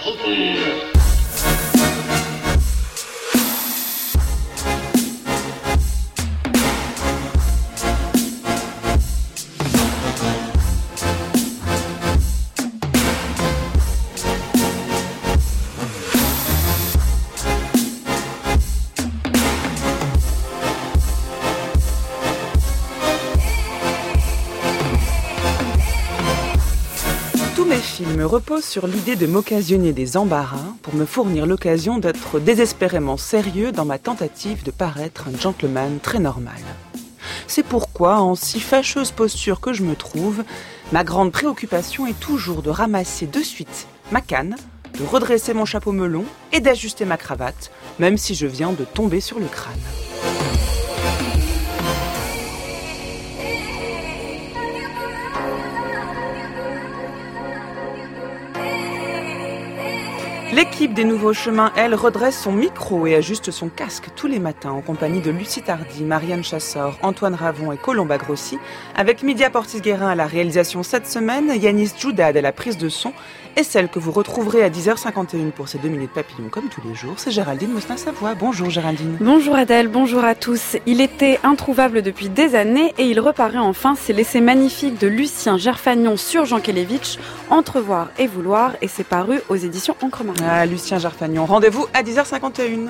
retour. Mes films reposent sur l'idée de m'occasionner des embarras pour me fournir l'occasion d'être désespérément sérieux dans ma tentative de paraître un gentleman très normal. C'est pourquoi, en si fâcheuse posture que je me trouve, ma grande préoccupation est toujours de ramasser de suite ma canne, de redresser mon chapeau melon et d'ajuster ma cravate, même si je viens de tomber sur le crâne. L'équipe des Nouveaux Chemins, elle, redresse son micro et ajuste son casque tous les matins en compagnie de Lucie Tardy, Marianne Chassor, Antoine Ravon et Colomba Grossi, avec Mydia Portis-Guérin à la réalisation cette semaine, Yanis Djoudad à la prise de son, et celle que vous retrouverez à 10h51 pour ces 2 minutes papillons comme tous les jours, c'est Géraldine Mostin-Savoie. Bonjour Géraldine. Bonjour Adèle, bonjour à tous. Il était introuvable depuis des années et il reparaît enfin. C'est l'essai magnifique de Lucien Gerfagnon sur Jankélévitch, Entrevoir et Vouloir, et c'est paru aux éditions Encre Marine. Ah, Lucien Gerfagnon, rendez-vous à 10h51.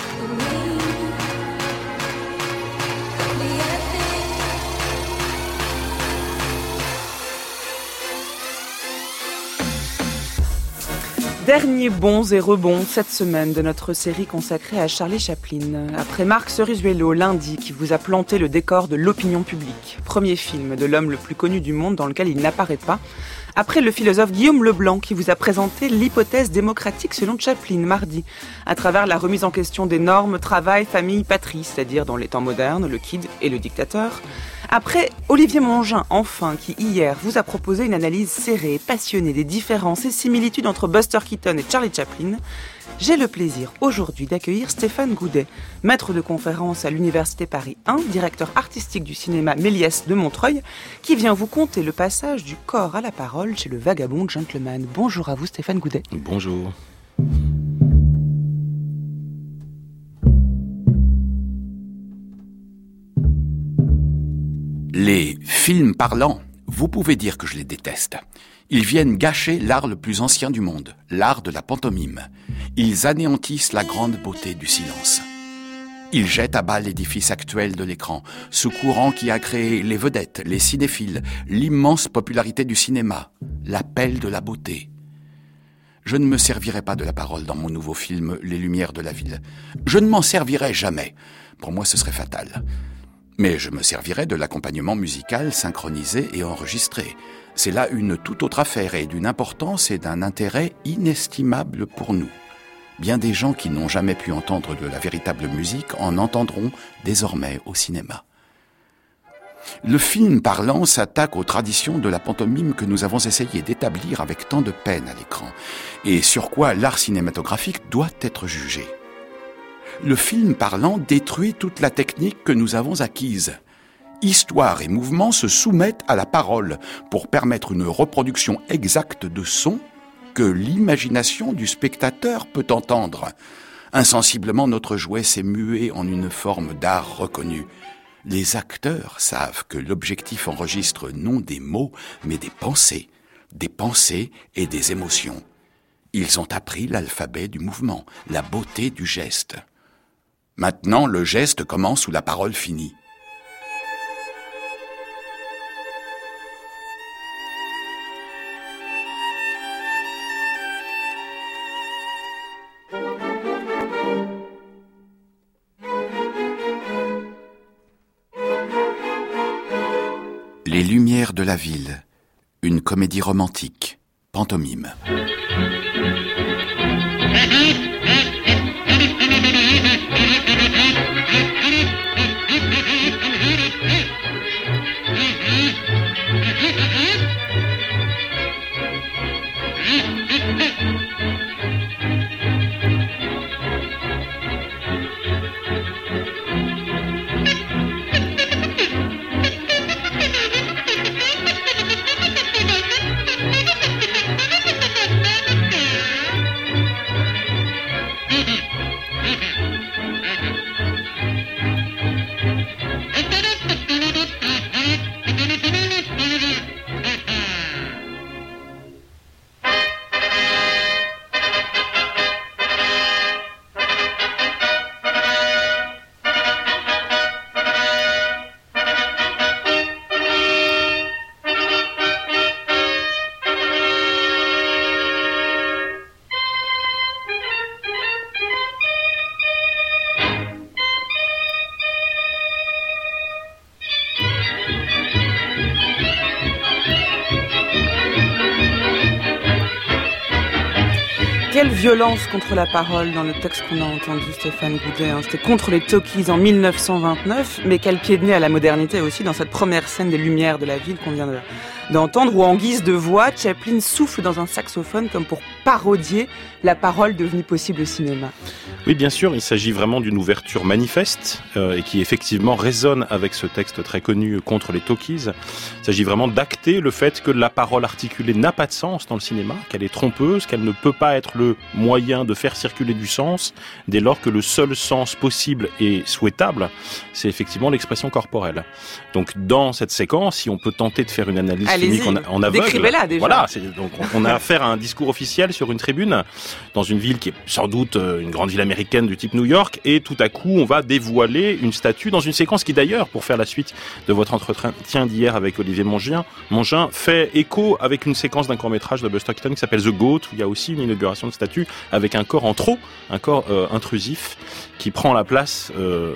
Dernier bons et rebonds cette semaine de notre série consacrée à Charlie Chaplin. Après Marc Ceruzuelo, lundi, qui vous a planté le décor de l'opinion publique. Premier film de l'homme le plus connu du monde dans lequel il n'apparaît pas. Après le philosophe Guillaume Leblanc, qui vous a présenté l'hypothèse démocratique selon Chaplin, mardi, à travers la remise en question des normes, travail, famille, patrie, c'est-à-dire dans les temps modernes, le kid et le dictateur. Après Olivier Mongin, enfin, qui hier vous a proposé une analyse serrée et passionnée des différences et similitudes entre Buster Keaton et Charlie Chaplin, j'ai le plaisir aujourd'hui d'accueillir Stéphane Goudet, maître de conférence à l'Université Paris 1, directeur artistique du cinéma Méliès de Montreuil, qui vient vous conter le passage du corps à la parole chez le vagabond gentleman. Bonjour à vous Stéphane Goudet. Bonjour. Les films parlants, vous pouvez dire que je les déteste. Ils viennent gâcher l'art le plus ancien du monde, l'art de la pantomime. Ils anéantissent la grande beauté du silence. Ils jettent à bas l'édifice actuel de l'écran, ce courant qui a créé les vedettes, les cinéphiles, l'immense popularité du cinéma, l'appel de la beauté. Je ne me servirai pas de la parole dans mon nouveau film « Les Lumières de la Ville ». Je ne m'en servirai jamais. Pour moi, ce serait fatal. Mais je me servirai de l'accompagnement musical synchronisé et enregistré. C'est là une toute autre affaire et d'une importance et d'un intérêt inestimable pour nous. Bien des gens qui n'ont jamais pu entendre de la véritable musique en entendront désormais au cinéma. Le film parlant s'attaque aux traditions de la pantomime que nous avons essayé d'établir avec tant de peine à l'écran, et sur quoi l'art cinématographique doit être jugé. Le film parlant détruit toute la technique que nous avons acquise. Histoire et mouvement se soumettent à la parole pour permettre une reproduction exacte de sons que l'imagination du spectateur peut entendre. Insensiblement, notre jouet s'est mué en une forme d'art reconnu. Les acteurs savent que l'objectif enregistre non des mots, mais des pensées et des émotions. Ils ont appris l'alphabet du mouvement, la beauté du geste. Maintenant, le geste commence où la parole finit. Les Lumières de la Ville, une comédie romantique, pantomime. quelle violence contre la parole dans le texte qu'on a entendu, Stéphane Goudet. C'était contre les talkies en 1929, mais quel pied de nez à la modernité aussi dans cette première scène des Lumières de la ville qu'on vient d'entendre, où en guise de voix, Chaplin souffle dans un saxophone comme pour parodier la parole devenue possible au cinéma. Oui, bien sûr, il s'agit vraiment d'une ouverture manifeste et qui effectivement résonne avec ce texte très connu contre les talkies. Il s'agit vraiment d'acter le fait que la parole articulée n'a pas de sens dans le cinéma, qu'elle est trompeuse, qu'elle ne peut pas être le moyen de faire circuler du sens, dès lors que le seul sens possible et souhaitable, c'est effectivement l'expression corporelle. Donc dans cette séquence, si on peut tenter de faire une analyse filmique en aveugle, décrivez-la déjà. Voilà, donc on a affaire à un discours officiel sur une tribune dans une ville qui est sans doute une grande ville américaine du type New York, et tout à coup on va dévoiler une statue dans une séquence qui d'ailleurs, pour faire la suite de votre entretien d'hier avec Olivier Mongin, fait écho avec une séquence d'un court-métrage de Buster Keaton qui s'appelle The Goat, où il y a aussi une inauguration de statue avec un corps en trop, un corps intrusif qui prend la place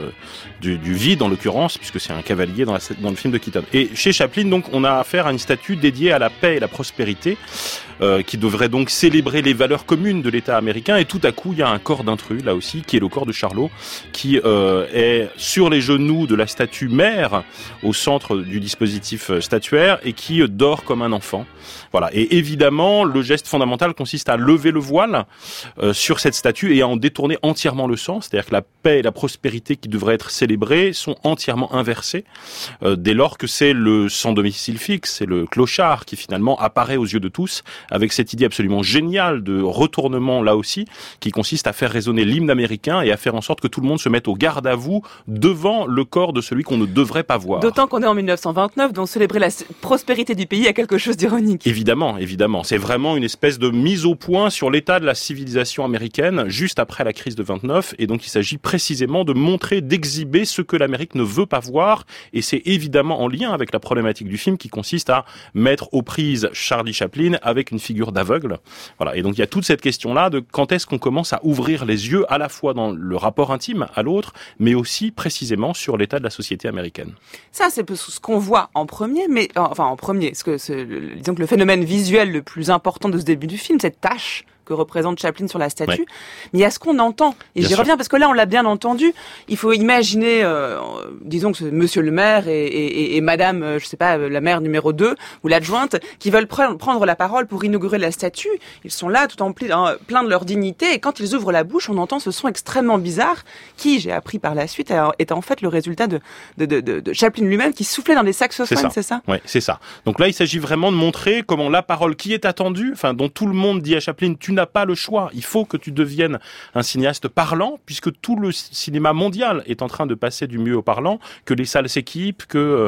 du vide en l'occurrence, puisque c'est un cavalier dans le film de Keaton. Et chez Chaplin, donc, on a affaire à une statue dédiée à la paix et la prospérité, qui devrait donc célébrer les valeurs communes de l'État américain, et tout à coup il y a un corps d'intrus là aussi, qui est le corps de Charlot, qui est sur les genoux de la statue mère au centre du dispositif statuaire, et qui dort comme un enfant. Voilà. Et évidemment, le geste fondamental consiste à lever le voile sur cette statue et à en détourner entièrement le sens, c'est-à-dire que la paix et la prospérité qui devraient être célébrées sont entièrement inversées, dès lors que c'est le sans domicile fixe, c'est le clochard qui finalement apparaît aux yeux de tous, avec cette idée absolument géniale de retournement là aussi, qui consiste à faire résonner l'hymne américain et à faire en sorte que tout le monde se mette au garde à vous devant le corps de celui qu'on ne devrait pas voir. D'autant qu'on est en 1929, donc célébrer la prospérité du pays a quelque chose d'ironique. Évidemment. C'est vraiment une espèce de mise au point sur l'état de la civilisation américaine juste après la crise de 29, et donc il s'agit précisément de montrer, d'exhiber ce que l'Amérique ne veut pas voir, et c'est évidemment en lien avec la problématique du film qui consiste à mettre aux prises Charlie Chaplin avec une figure d'aveugle. Voilà. Et donc il y a toute cette question-là de quand est-ce qu'on commence à ouvrir les yeux à la fois dans le rapport intime à l'autre, mais aussi précisément sur l'état de la société américaine. Ça, c'est ce qu'on voit en premier, mais disons que le phénomène visuel le plus important de ce début du film, cette tache que représente Chaplin sur la statue, ouais. Mais il y a ce qu'on entend. Et j'y reviens parce que là, on l'a bien entendu. Il faut imaginer, disons que monsieur le maire et madame, je sais pas, la maire numéro 2 ou l'adjointe, qui veulent prendre la parole pour inaugurer la statue. Ils sont là, tout en plein de leur dignité. Et quand ils ouvrent la bouche, on entend ce son extrêmement bizarre, qui, j'ai appris par la suite, est en fait le résultat de Chaplin lui-même, qui soufflait dans des saxophones, c'est ça? Ouais, c'est ça. Donc là, il s'agit vraiment de montrer comment la parole qui est attendue, dont tout le monde dit à Chaplin, tu n'as pas le choix. Il faut que tu deviennes un cinéaste parlant, puisque tout le cinéma mondial est en train de passer du muet au parlant, que les salles s'équipent, que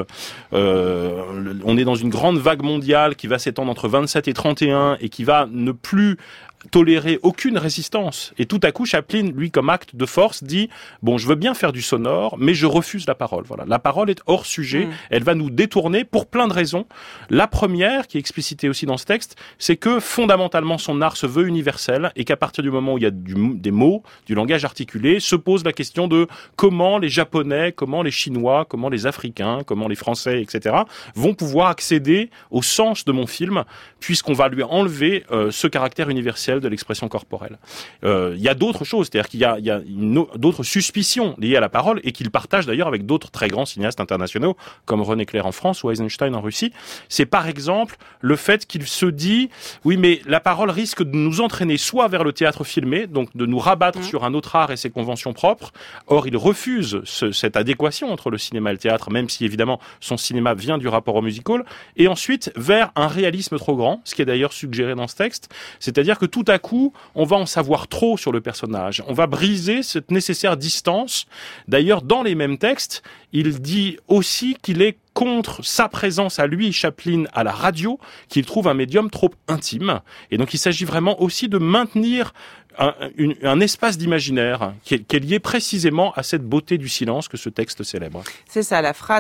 on est dans une grande vague mondiale qui va s'étendre entre 27 et 31 et qui va ne plus tolérer aucune résistance. Et tout à coup, Chaplin, lui, comme acte de force, dit « Bon, je veux bien faire du sonore, mais je refuse la parole. » Voilà. La parole est hors sujet. Elle va nous détourner pour plein de raisons. La première, qui est explicitée aussi dans ce texte, c'est que fondamentalement, son art se veut universel et qu'à partir du moment où il y a des mots, du langage articulé, se pose la question de comment les Japonais, comment les Chinois, comment les Africains, comment les Français, etc., vont pouvoir accéder au sens de mon film, puisqu'on va lui enlever ce caractère universel de l'expression corporelle. Il y a d'autres choses, c'est-à-dire qu'il y a d'autres suspicions liées à la parole et qu'il partage d'ailleurs avec d'autres très grands cinéastes internationaux comme René Clair en France ou Eisenstein en Russie. C'est par exemple le fait qu'il se dit oui, mais la parole risque de nous entraîner soit vers le théâtre filmé, donc de nous rabattre sur un autre art et ses conventions propres. Or, il refuse cette adéquation entre le cinéma et le théâtre, même si évidemment son cinéma vient du rapport au musical, et ensuite vers un réalisme trop grand, ce qui est d'ailleurs suggéré dans ce texte, c'est-à-dire que tout à coup, on va en savoir trop sur le personnage. On va briser cette nécessaire distance. D'ailleurs, dans les mêmes textes, il dit aussi qu'il est contre sa présence à lui, Chaplin, à la radio, qu'il trouve un médium trop intime. Et donc, il s'agit vraiment aussi de maintenir un espace d'imaginaire qui est lié précisément à cette beauté du silence que ce texte célèbre. C'est ça, la phrase.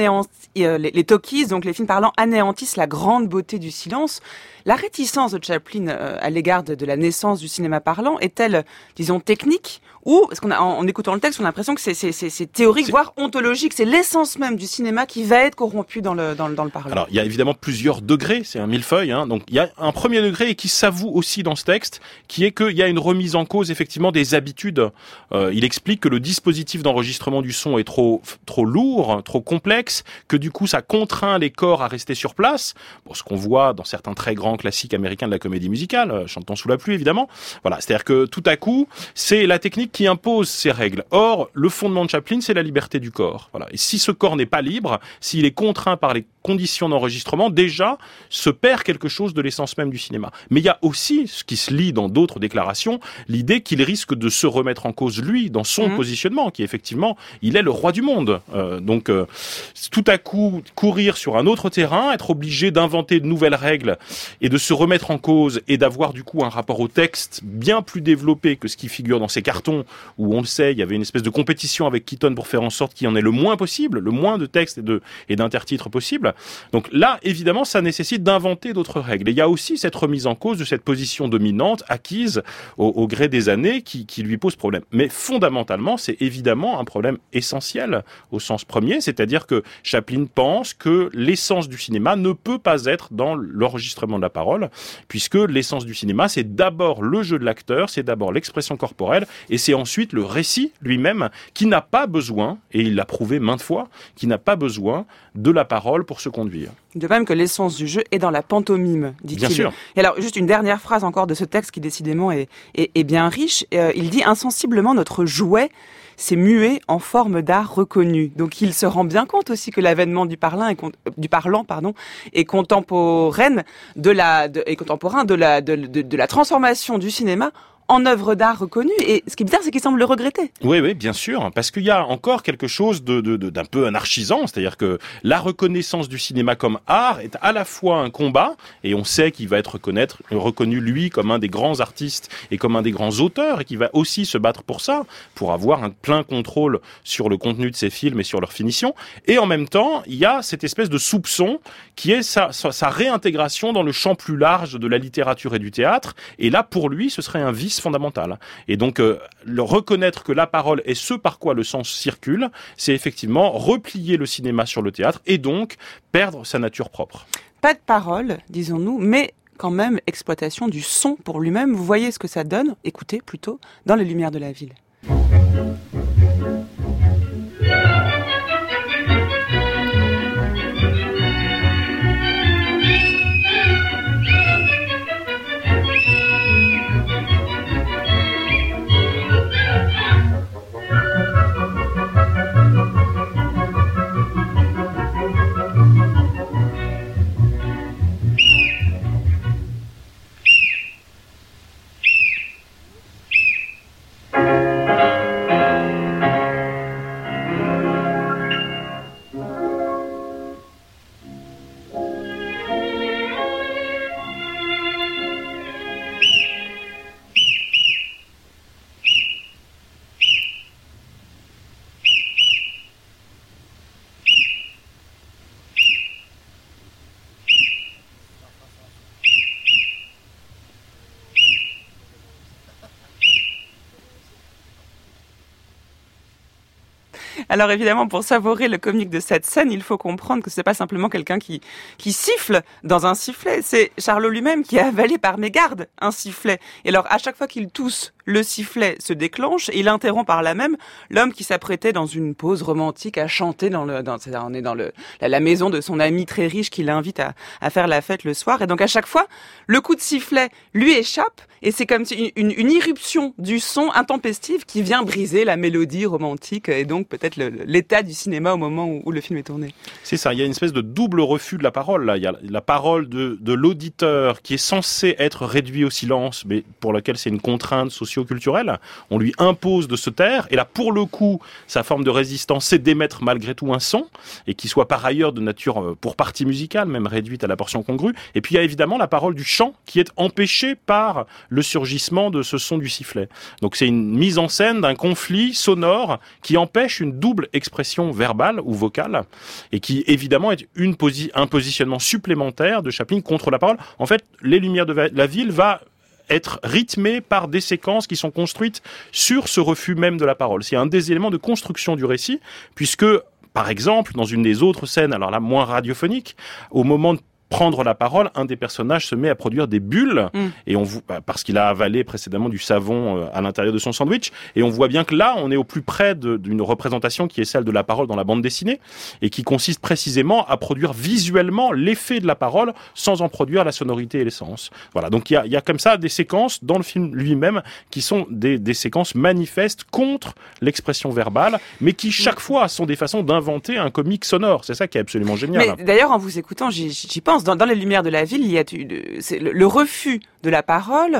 Les talkies, donc les films parlants, anéantissent la grande beauté du silence. La réticence de Chaplin à l'égard de la naissance du cinéma parlant est-elle, disons, technique ou, parce en écoutant le texte, on a l'impression que c'est théorique, voire ontologique. psychologique, c'est l'essence même du cinéma qui va être corrompue dans le parlant. Alors, il y a évidemment plusieurs degrés, c'est un millefeuille, hein. Donc, il y a un premier degré qui s'avoue aussi dans ce texte, qui est qu'il y a une remise en cause, effectivement, des habitudes. Il explique que le dispositif d'enregistrement du son est trop lourd, trop complexe, que du coup, ça contraint les corps à rester sur place. Bon, ce qu'on voit dans certains très grands classiques américains de la comédie musicale, Chantons sous la pluie, évidemment. Voilà. C'est-à-dire que tout à coup, c'est la technique qui impose ces règles. Or, le fondement de Chaplin, c'est la liberté du corps. Voilà. Et si ce corps n'est pas libre, s'il est contraint par les conditions d'enregistrement, déjà, se perd quelque chose de l'essence même du cinéma. Mais il y a aussi, ce qui se lit dans d'autres déclarations, l'idée qu'il risque de se remettre en cause, lui, dans son positionnement, qui effectivement, il est le roi du monde. Donc, tout à coup, courir sur un autre terrain, être obligé d'inventer de nouvelles règles et de se remettre en cause et d'avoir du coup un rapport au texte bien plus développé que ce qui figure dans ces cartons où, on le sait, il y avait une espèce de compétition avec Keaton pour faire en sorte qu'il y en ait le moins possible, le moins de textes et d'intertitres possible. Donc là, évidemment, ça nécessite d'inventer d'autres règles. Et il y a aussi cette remise en cause de cette position dominante acquise au gré des années qui lui pose problème. Mais fondamentalement, c'est évidemment un problème essentiel au sens premier, c'est-à-dire que Chaplin pense que l'essence du cinéma ne peut pas être dans l'enregistrement de la parole, puisque l'essence du cinéma, c'est d'abord le jeu de l'acteur, c'est d'abord l'expression corporelle, et c'est ensuite le récit lui-même qui n'a pas besoin, et il l'a prouvé maintes fois, qui n'a pas besoin de la parole pour se conduire. De même que l'essence du jeu est dans la pantomime, dit-il. Bien sûr. Et alors, juste une dernière phrase encore de ce texte qui décidément est bien riche. Il dit « Insensiblement, notre jouet s'est mué en forme d'art reconnu ». Donc, il se rend bien compte aussi que l'avènement du parlant est contemporain de la transformation du cinéma en œuvre d'art reconnue. Et ce qui est bizarre, c'est qu'il semble le regretter. Oui, bien sûr, parce qu'il y a encore quelque chose d'un peu anarchisant, c'est-à-dire que la reconnaissance du cinéma comme art est à la fois un combat, et on sait qu'il va être reconnu lui comme un des grands artistes et comme un des grands auteurs, et qu'il va aussi se battre pour ça, pour avoir un plein contrôle sur le contenu de ses films et sur leur finition. Et en même temps, il y a cette espèce de soupçon qui est sa réintégration dans le champ plus large de la littérature et du théâtre. Et là, pour lui, ce serait un vice fondamental. Et donc, le reconnaître que la parole est ce par quoi le sens circule, c'est effectivement replier le cinéma sur le théâtre et donc perdre sa nature propre. Pas de parole, disons-nous, mais quand même exploitation du son pour lui-même. Vous voyez ce que ça donne, écoutez plutôt, dans Les Lumières de la ville. Alors évidemment, pour savourer le comique de cette scène, il faut comprendre que c'est pas simplement quelqu'un qui siffle dans un sifflet. C'est Charlot lui-même qui a avalé par mégarde un sifflet. Et alors, à chaque fois qu'il tousse, le sifflet se déclenche et il interrompt par là même l'homme qui s'apprêtait dans une pause romantique à chanter on est dans la maison de son ami très riche qui l'invite à faire la fête le soir. Et donc à chaque fois, le coup de sifflet lui échappe et c'est comme une irruption du son intempestive qui vient briser la mélodie romantique et donc peut-être l'état du cinéma au moment où le film est tourné. C'est ça, il y a une espèce de double refus de la parole là. Il y a la parole de l'auditeur qui est censé être réduit au silence, mais pour laquelle c'est une contrainte socio-culturelle. On lui impose de se taire, et là pour le coup, sa forme de résistance, c'est d'émettre malgré tout un son, et qui soit par ailleurs de nature pour partie musicale, même réduite à la portion congrue. Et puis il y a évidemment la parole du chant qui est empêchée par le surgissement de ce son du sifflet. Donc c'est une mise en scène d'un conflit sonore qui empêche une double expression verbale ou vocale, et qui évidemment est un positionnement supplémentaire de Chaplin contre la parole. En fait, Les Lumières de la ville va être rythmé par des séquences qui sont construites sur ce refus même de la parole. C'est un des éléments de construction du récit, puisque par exemple, dans une des autres scènes, alors là moins radiophonique, au moment de prendre la parole, un des personnages se met à produire des bulles et parce qu'il a avalé précédemment du savon à l'intérieur de son sandwich, et on voit bien que là on est au plus près d'une représentation qui est celle de la parole dans la bande dessinée et qui consiste précisément à produire visuellement l'effet de la parole sans en produire la sonorité et l'essence. Voilà, donc il y a comme ça des séquences dans le film lui-même qui sont des séquences manifestes contre l'expression verbale, mais qui chaque fois sont des façons d'inventer un comique sonore. C'est ça qui est absolument génial. Mais d'ailleurs, en vous écoutant, j'y pense. Dans les Lumières de la ville, il y a le refus de la parole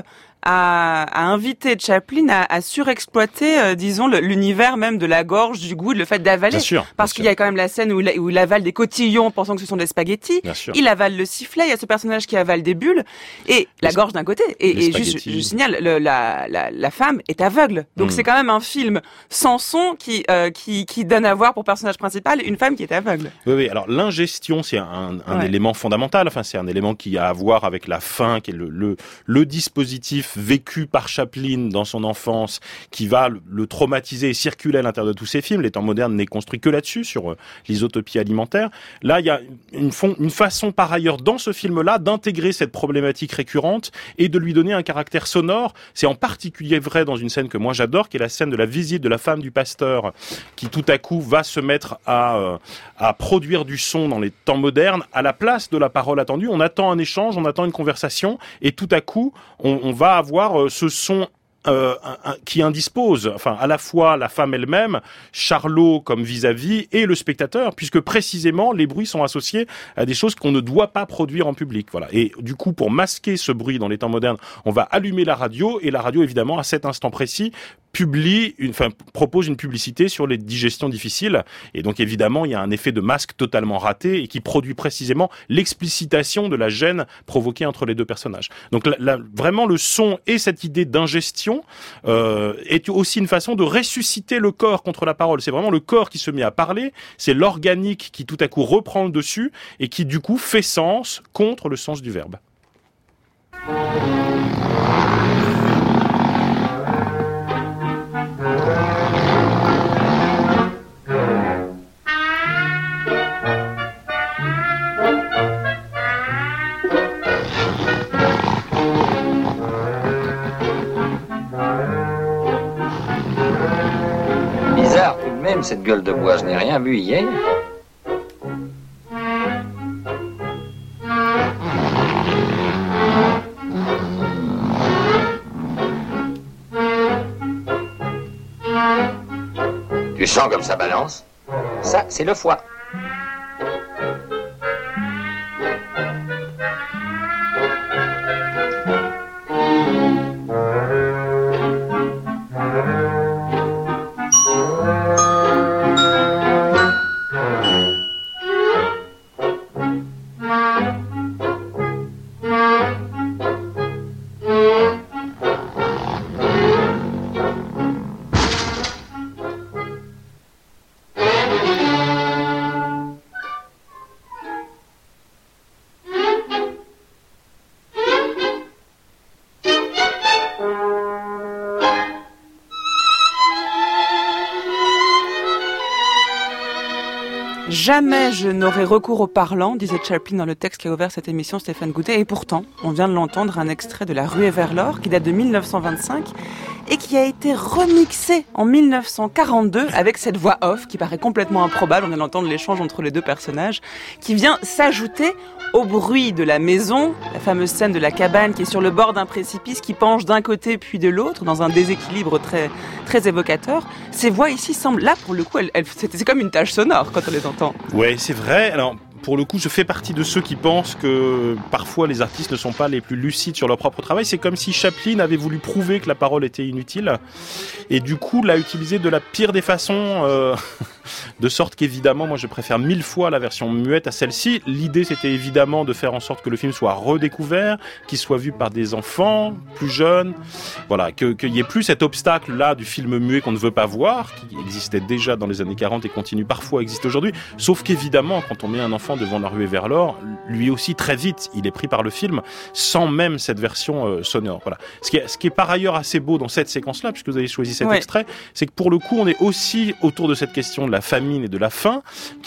à inviter Chaplin à surexploiter, disons, l'univers même de la gorge, du goût, le fait d'avaler. Bien sûr. Parce qu'il y a quand même la scène où il avale des cotillons pensant que ce sont des spaghettis. Il avale le sifflet, il y a ce personnage qui avale des bulles et la gorge d'un côté. Et juste, je signale, la femme est aveugle. Donc c'est quand même un film sans son qui donne à voir pour personnage principal une femme qui est aveugle. Oui. Alors l'ingestion, c'est un élément fondamental. Enfin, c'est un élément qui a à voir avec la faim, qui est le dispositif vécu par Chaplin dans son enfance, qui va le traumatiser et circuler à l'intérieur de tous ses films. Les Temps modernes n'est construit que là-dessus, sur l'isotopie alimentaire. Là, il y a une façon par ailleurs dans ce film-là d'intégrer cette problématique récurrente et de lui donner un caractère sonore. C'est en particulier vrai dans une scène que moi j'adore, qui est la scène de la visite de la femme du pasteur, qui tout à coup va se mettre à produire du son dans les temps modernes à la place de la parole attendue. On attend un échange, on attend une conversation, et tout à coup, on va avoir ce son qui indispose, enfin, à la fois la femme elle-même, Charlot comme vis-à-vis, et le spectateur, puisque précisément les bruits sont associés à des choses qu'on ne doit pas produire en public. Voilà. Et du coup, pour masquer ce bruit dans les temps modernes, on va allumer la radio, et la radio, évidemment, à cet instant précis, propose une publicité sur les digestions difficiles. Et donc, évidemment, il y a un effet de masque totalement raté et qui produit précisément l'explicitation de la gêne provoquée entre les deux personnages. Donc, vraiment, le son et cette idée d'ingestion est aussi une façon de ressusciter le corps contre la parole. C'est vraiment le corps qui se met à parler, c'est l'organique qui tout à coup reprend le dessus et qui, du coup, fait sens contre le sens du verbe. Bizarre tout de même, cette gueule de bois, je n'ai rien bu hier. Tu sens comme ça balance? Ça, c'est le foie. Jamais je n'aurais recours au parlant, disait Chaplin dans le texte qui a ouvert cette émission, Stéphane Goudet. Et pourtant, on vient de l'entendre, un extrait de La Ruée vers l'or qui date de 1925 et qui a été remixé en 1942 avec cette voix off qui paraît complètement improbable. On vient d'entendre l'échange entre les deux personnages qui vient s'ajouter au bruit de la maison, la fameuse scène de la cabane qui est sur le bord d'un précipice qui penche d'un côté puis de l'autre dans un déséquilibre très, très évocateur. Ces voix ici semblent, là pour le coup, c'est comme une tâche sonore quand on les entend. Ouais, c'est vrai. Alors, pour le coup, je fais partie de ceux qui pensent que parfois les artistes ne sont pas les plus lucides sur leur propre travail. C'est comme si Chaplin avait voulu prouver que la parole était inutile et du coup l'a utilisé de la pire des façons, de sorte qu'évidemment, moi je préfère 1000 fois la version muette à celle-ci. L'idée c'était évidemment de faire en sorte que le film soit redécouvert, qu'il soit vu par des enfants plus jeunes, voilà, qu'il y ait plus cet obstacle-là du film muet qu'on ne veut pas voir, qui existait déjà dans les années 40 et continue parfois à exister aujourd'hui, sauf qu'évidemment quand on met un enfant devant La Ruée vers l'or, lui aussi très vite, il est pris par le film, sans même cette version sonore. Voilà. Ce qui est par ailleurs assez beau dans cette séquence-là, puisque vous avez choisi cet extrait, c'est que pour le coup, on est aussi autour de cette question de la famine et de la faim,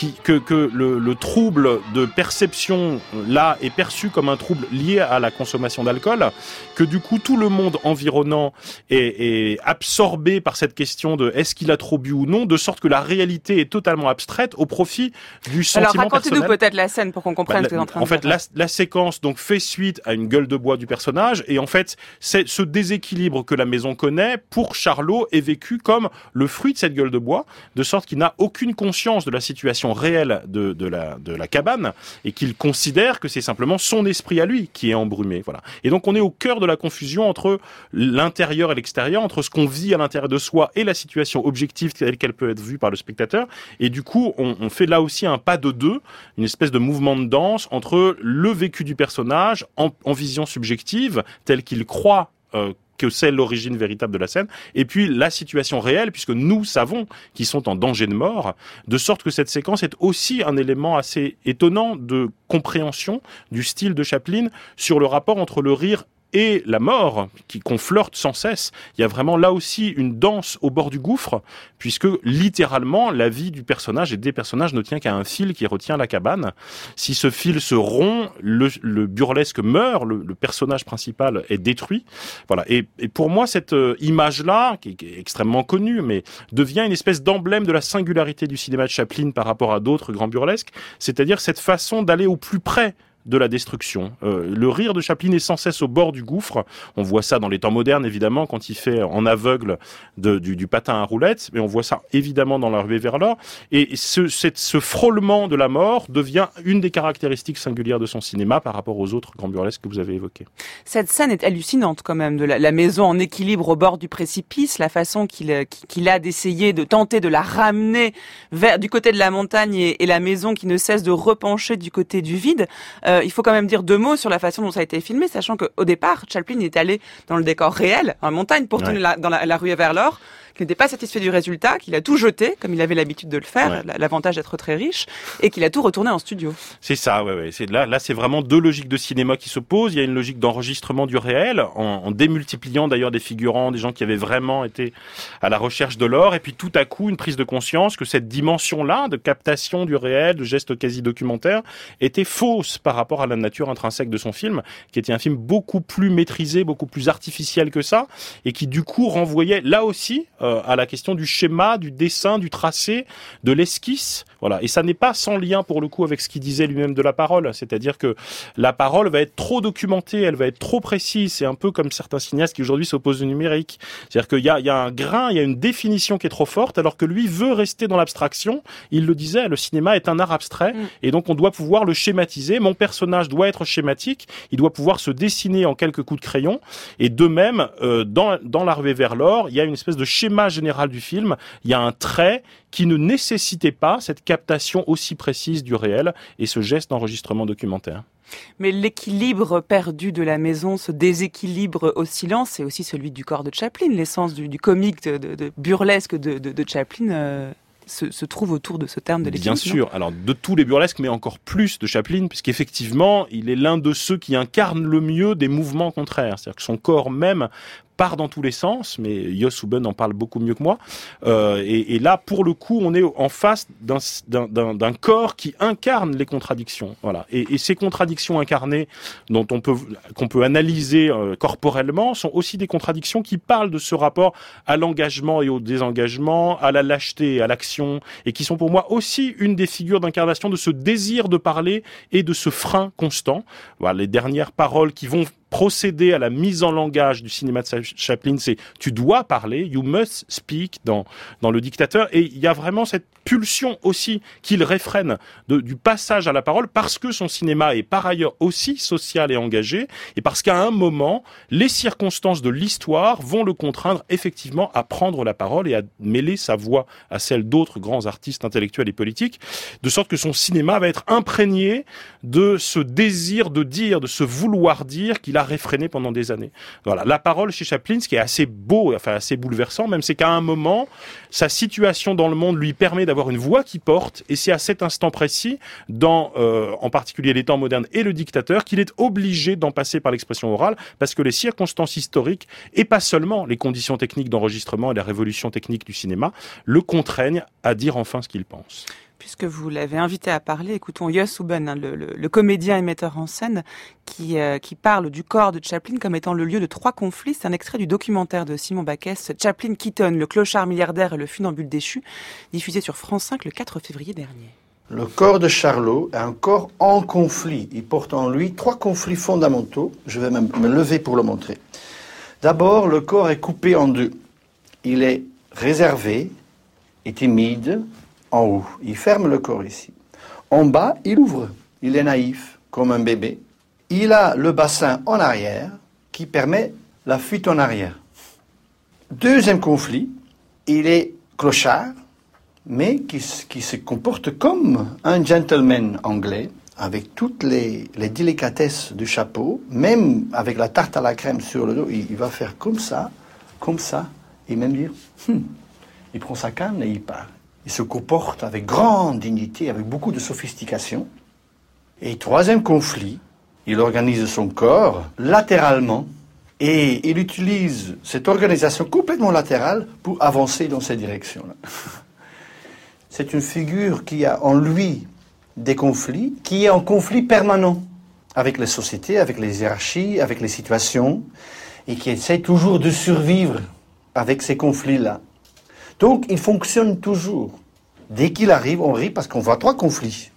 que le trouble de perception là est perçu comme un trouble lié à la consommation d'alcool, que du coup tout le monde environnant est absorbé par cette question de est-ce qu'il a trop bu ou non, de sorte que la réalité est totalement abstraite au profit du sentiment personnel. Alors racontez-nous peut-être la scène pour qu'on comprenne ce que vous êtes en train de dire. En fait, la séquence donc fait suite à une gueule de bois du personnage, et en fait, c'est ce déséquilibre que la maison connaît, pour Charlot, est vécu comme le fruit de cette gueule de bois, de sorte qu'il n'a aucune conscience de la situation réelle de la cabane, et qu'il considère que c'est simplement son esprit à lui qui est embrumé. Voilà. Et donc on est au cœur de la confusion entre l'intérieur et l'extérieur, entre ce qu'on vit à l'intérieur de soi et la situation objective telle qu'elle peut être vue par le spectateur. Et du coup, on fait là aussi un pas de deux, une espèce de mouvement de danse entre le vécu du personnage en vision subjective, tel qu'il croit que c'est l'origine véritable de la scène, et puis la situation réelle, puisque nous savons qu'ils sont en danger de mort, de sorte que cette séquence est aussi un élément assez étonnant de compréhension du style de Chaplin sur le rapport entre le rire et la mort, qu'on flirte sans cesse. Il y a vraiment là aussi une danse au bord du gouffre, puisque littéralement la vie du personnage et des personnages ne tient qu'à un fil qui retient la cabane. Si ce fil se rompt, le burlesque meurt, le personnage principal est détruit. Voilà. Et pour moi, cette image-là, qui est extrêmement connue, mais devient une espèce d'emblème de la singularité du cinéma de Chaplin par rapport à d'autres grands burlesques, c'est-à-dire cette façon d'aller au plus près de la destruction. Le rire de Chaplin est sans cesse au bord du gouffre. On voit ça dans les temps modernes, évidemment, quand il fait en aveugle du patin à roulettes, mais on voit ça évidemment dans La Ruée vers l'or. Et ce frôlement de la mort devient une des caractéristiques singulières de son cinéma par rapport aux autres grands burlesques que vous avez évoqués. Cette scène est hallucinante quand même, de la maison en équilibre au bord du précipice, la façon qu'il a d'essayer de tenter de la ramener du côté de la montagne et la maison qui ne cesse de repencher du côté du vide. Il faut quand même dire deux mots sur la façon dont ça a été filmé, sachant qu'au départ, Chaplin est allé dans le décor réel, en montagne, pour tourner dans la Ruée vers l'or, qu'il n'était pas satisfait du résultat, qu'il a tout jeté, comme il avait l'habitude de le faire, l'avantage d'être très riche, et qu'il a tout retourné en studio. C'est ça, ouais. Là, c'est vraiment deux logiques de cinéma qui s'opposent. Il y a une logique d'enregistrement du réel, en démultipliant d'ailleurs des figurants, des gens qui avaient vraiment été à la recherche de l'or, et puis tout à coup, une prise de conscience que cette dimension-là, de captation du réel, de gestes quasi documentaires, était fausse par rapport à la nature intrinsèque de son film, qui était un film beaucoup plus maîtrisé, beaucoup plus artificiel que ça, et qui du coup renvoyait là aussi à la question du schéma, du dessin, du tracé, de l'esquisse. Voilà. Et ça n'est pas sans lien pour le coup avec ce qu'il disait lui-même de la parole. C'est-à-dire que la parole va être trop documentée, elle va être trop précise. C'est un peu comme certains cinéastes qui aujourd'hui s'opposent au numérique. C'est-à-dire qu'il y a un grain, il y a une définition qui est trop forte, alors que lui veut rester dans l'abstraction. Il le disait, le cinéma est un art abstrait, et donc on doit pouvoir le schématiser. Mon personnage doit être schématique, il doit pouvoir se dessiner en quelques coups de crayon. Et de même, dans La Ruée vers l'or, il y a une espèce de schéma général du film. Il y a un trait qui ne nécessitait pas cette captation aussi précise du réel et ce geste d'enregistrement documentaire. Mais l'équilibre perdu de la maison, ce déséquilibre oscillant, c'est aussi celui du corps de Chaplin. L'essence du comique, de burlesque de Chaplin se trouve autour de ce terme de l'équilibre. Bien sûr. Alors, de tous les burlesques, mais encore plus de Chaplin, puisqu'effectivement, il est l'un de ceux qui incarnent le mieux des mouvements contraires. C'est-à-dire que son corps même part dans tous les sens, mais Jos Uben en parle beaucoup mieux que moi. Et là, pour le coup, on est en face d'un corps qui incarne les contradictions. Voilà. Et ces contradictions incarnées, qu'on peut analyser corporellement, sont aussi des contradictions qui parlent de ce rapport à l'engagement et au désengagement, à la lâcheté et à l'action, et qui sont pour moi aussi une des figures d'incarnation de ce désir de parler et de ce frein constant. Voilà, les dernières paroles qui vont procéder à la mise en langage du cinéma de Chaplin, c'est « tu dois parler »,« you must speak » dans Le Dictateur. Et il y a vraiment cette pulsion aussi qu'il réfrène du passage à la parole, parce que son cinéma est par ailleurs aussi social et engagé, et parce qu'à un moment, les circonstances de l'histoire vont le contraindre effectivement à prendre la parole et à mêler sa voix à celle d'autres grands artistes intellectuels et politiques, de sorte que son cinéma va être imprégné de ce désir de dire, de ce vouloir dire qu'il l'a réfréné pendant des années. Voilà. La parole chez Chaplin, ce qui est assez beau, enfin assez bouleversant même, c'est qu'à un moment, sa situation dans le monde lui permet d'avoir une voix qui porte, et c'est à cet instant précis, dans en particulier les temps modernes et le dictateur, qu'il est obligé d'en passer par l'expression orale, parce que les circonstances historiques, et pas seulement les conditions techniques d'enregistrement et la révolution technique du cinéma, le contraignent à dire enfin ce qu'il pense. Puisque vous l'avez invité à parler, écoutons Jos Uben, le comédien et metteur en scène, qui parle du corps de Chaplin comme étant le lieu de 3 conflits. C'est un extrait du documentaire de Simon Bacchès, Chaplin Keaton, le clochard milliardaire et le funambule déchu, diffusé sur France 5 le 4 février dernier. Le corps de Charlot est un corps en conflit. Il porte en lui 3 conflits fondamentaux. Je vais même me lever pour le montrer. D'abord, le corps est coupé en 2. Il est réservé et timide en haut. Il ferme le corps ici. En bas, il ouvre. Il est naïf, comme un bébé. Il a le bassin en arrière qui permet la fuite en arrière. Deuxième conflit, il est clochard, mais qui se comporte comme un gentleman anglais, avec toutes les délicatesses du chapeau, même avec la tarte à la crème sur le dos. Il va faire comme ça, et même dire, il prend sa canne et il part. Il se comporte avec grande dignité, avec beaucoup de sophistication. Et troisième conflit, il organise son corps latéralement et il utilise cette organisation complètement latérale pour avancer dans cette direction-là. C'est une figure qui a en lui des conflits, qui est en conflit permanent avec les sociétés, avec les hiérarchies, avec les situations, et qui essaie toujours de survivre avec ces conflits-là. Donc, il fonctionne toujours. Dès qu'il arrive, on rit parce qu'on voit 3 conflits.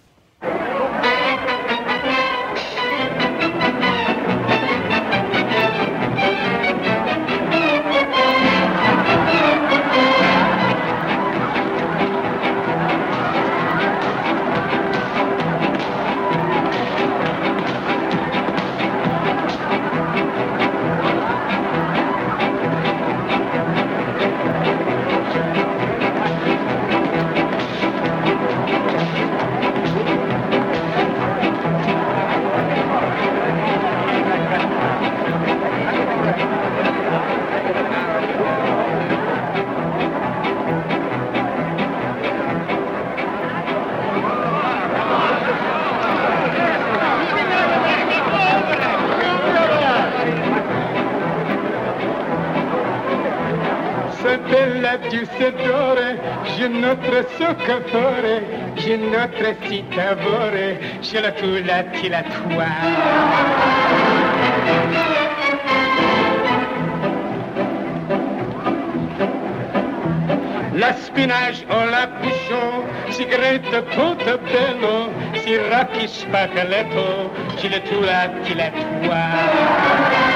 Je notre soccatore, je notre citavore, je la tula tilatoire. La spinage o la bouchon, sigarette tutto bello, si racchi spaccaletto, je la tula tilatoire.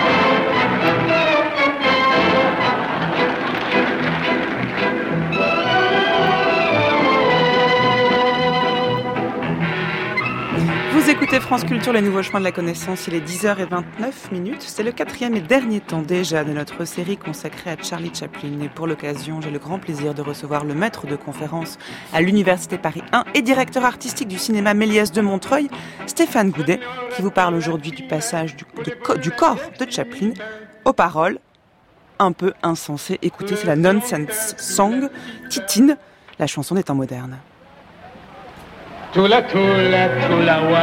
Vous écoutez France Culture, les nouveaux chemins de la connaissance, il est 10h29. C'est le 4e et dernier temps déjà de notre série consacrée à Charlie Chaplin. Et pour l'occasion, j'ai le grand plaisir de recevoir le maître de conférence à l'Université Paris 1 et directeur artistique du cinéma Méliès de Montreuil, Stéphane Goudet, qui vous parle aujourd'hui du passage du corps de Chaplin aux paroles un peu insensées. Écoutez, c'est la Nonsense Song, Titine, la chanson des temps modernes. Tula wa.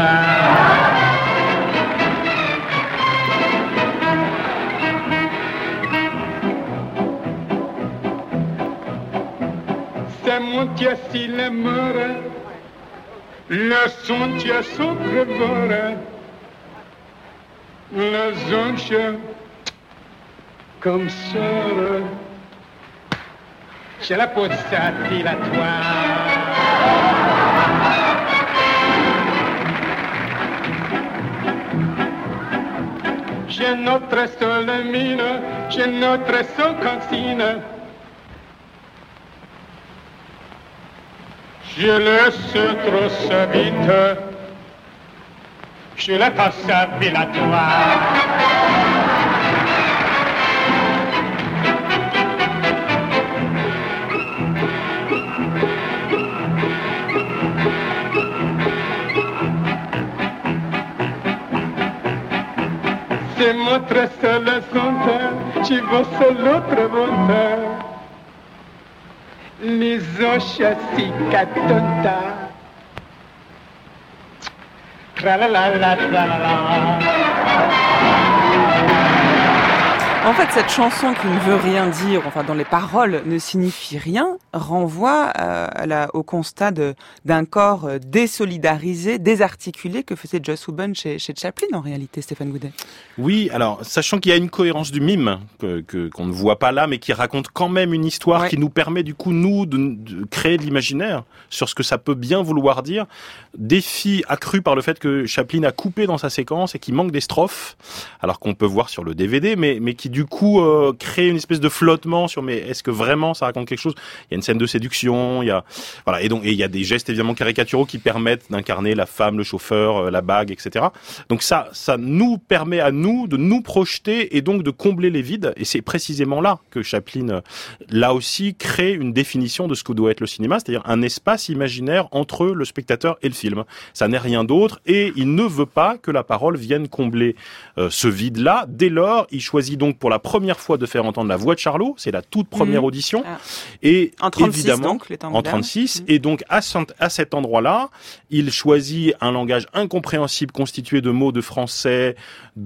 C'est mon tia si la mort, le son tia soprevora, le zonche comme sœur, j'ai la peau dilatoire. J'ai notre seule mine, j'ai notre seule consigne. Je laisse trop sa vite, je la passe à Villatoire. se mostra solo conta, ci vo solo tre volte. L'isoscia si catonta. Tra la la la tra la la. En fait, cette chanson qui ne veut rien dire, enfin dont les paroles ne signifient rien, renvoie au constat d'un corps désolidarisé, désarticulé que faisait Joss Whedon chez Chaplin en réalité, Stéphane Goudet. Oui, alors sachant qu'il y a une cohérence du mime qu'on ne voit pas là, mais qui raconte quand même une histoire qui nous permet du coup nous de créer de l'imaginaire sur ce que ça peut bien vouloir dire. Défi accru par le fait que Chaplin a coupé dans sa séquence et qu'il manque des strophes, alors qu'on peut voir sur le DVD, mais qui du coup crée une espèce de flottement sur mais est-ce que vraiment ça raconte quelque chose. Il y a une scène de séduction, il y a voilà et il y a des gestes évidemment caricaturaux qui permettent d'incarner la femme, le chauffeur, la bague, etc. Donc ça nous permet à nous de nous projeter et donc de combler les vides, et c'est précisément là que Chaplin là aussi crée une définition de ce que doit être le cinéma, c'est-à-dire un espace imaginaire entre le spectateur et le film. Ça n'est rien d'autre et il ne veut pas que la parole vienne combler ce vide-là. Dès lors, il choisit donc pour la première fois de faire entendre la voix de Charlot, c'est la toute première audition. Et en 36 évidemment, donc, les temps en 36, et donc à cet endroit-là, il choisit un langage incompréhensible constitué de mots de français,